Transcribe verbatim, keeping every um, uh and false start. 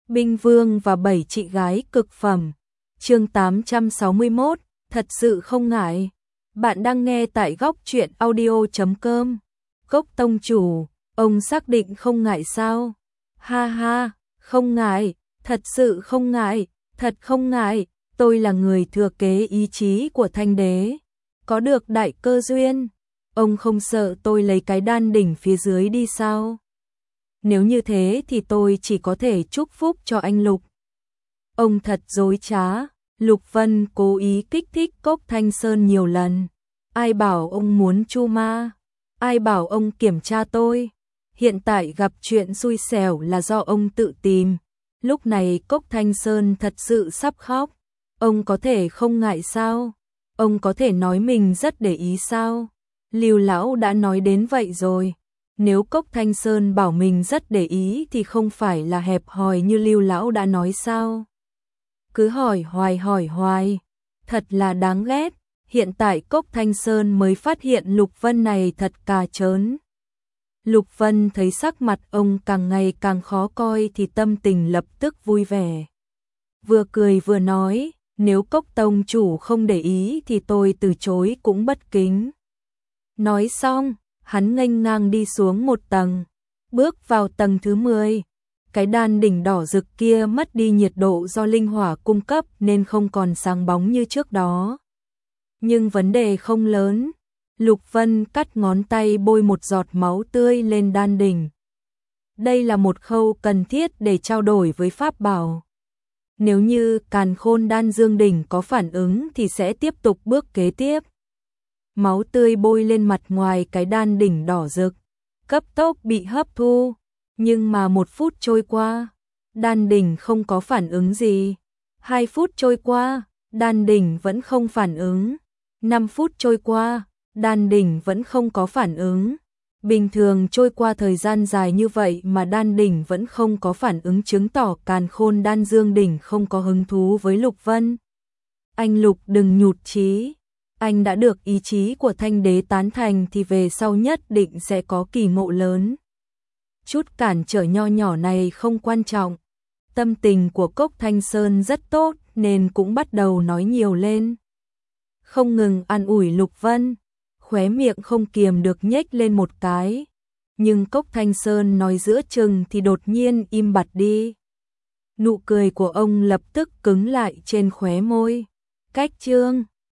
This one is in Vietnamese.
Binh Vương và bảy chị gái cực phẩm. Chương tám trăm sáu mươi mốt, thật sự không ngại. Bạn đang nghe tại góc truyện audio chấm com. Cốc tông chủ, ông xác định không ngại sao? Ha ha, không ngại, thật sự không ngại, thật không ngại, tôi là người thừa kế ý chí của Thanh đế, có được đại cơ duyên. Ông không sợ tôi lấy cái đan đỉnh phía dưới đi sao? Nếu như thế thì tôi chỉ có thể chúc phúc cho anh Lục. Ông thật dối trá. Lục Vân cố ý kích thích Cốc Thanh Sơn nhiều lần. Ai bảo ông muốn chu ma? Ai bảo ông kiểm tra tôi? Hiện tại gặp chuyện xui xẻo là do ông tự tìm. Lúc này Cốc Thanh Sơn thật sự sắp khóc. Ông có thể không ngại sao? Ông có thể nói mình rất để ý sao? Lưu lão đã nói đến vậy rồi. Nếu Cốc Thanh Sơn bảo mình rất để ý thì không phải là hẹp hòi như Lưu lão đã nói sao? Cứ hỏi hoài hỏi hoài, thật là đáng ghét. Hiện tại Cốc Thanh Sơn mới phát hiện Lục Vân này thật cà chớn. Lục Vân thấy sắc mặt ông càng ngày càng khó coi thì tâm tình lập tức vui vẻ. Vừa cười vừa nói, nếu Cốc tông chủ không để ý thì tôi từ chối cũng bất kính. Nói xong, hắn nghênh ngang đi xuống một tầng, bước vào tầng thứ mười. Cái đan đỉnh đỏ rực kia mất đi nhiệt độ do linh hỏa cung cấp nên không còn sáng bóng như trước đó. Nhưng vấn đề không lớn. Lục Vân cắt ngón tay bôi một giọt máu tươi lên đan đỉnh. Đây là một khâu cần thiết để trao đổi với pháp bảo. Nếu như Càn Khôn Đan Dương đỉnh có phản ứng thì sẽ tiếp tục bước kế tiếp. Máu tươi bôi lên mặt ngoài cái đan đỉnh đỏ rực, cấp tốc bị hấp thu. Nhưng mà một phút trôi qua, đan đỉnh không có phản ứng gì. Hai phút trôi qua, đan đỉnh vẫn không phản ứng. Năm phút trôi qua, đan đỉnh vẫn không có phản ứng. Bình thường trôi qua thời gian dài như vậy mà đan đỉnh vẫn không có phản ứng, chứng tỏ Càn Khôn Đan Dương đỉnh không có hứng thú với Lục Vân. Anh Lục đừng nhụt chí. Anh đã được ý chí của Thanh đế tán thành thì về sau nhất định sẽ có kỳ ngộ lớn. Chút cản trở nho nhỏ này không quan trọng. Tâm tình của Cốc Thanh Sơn rất tốt nên cũng bắt đầu nói nhiều lên. Không ngừng an ủi Lục Vân, khóe miệng không kiềm được nhếch lên một cái. Nhưng Cốc Thanh Sơn nói giữa chừng thì đột nhiên im bặt đi. Nụ cười của ông lập tức cứng lại trên khóe môi. Cách chương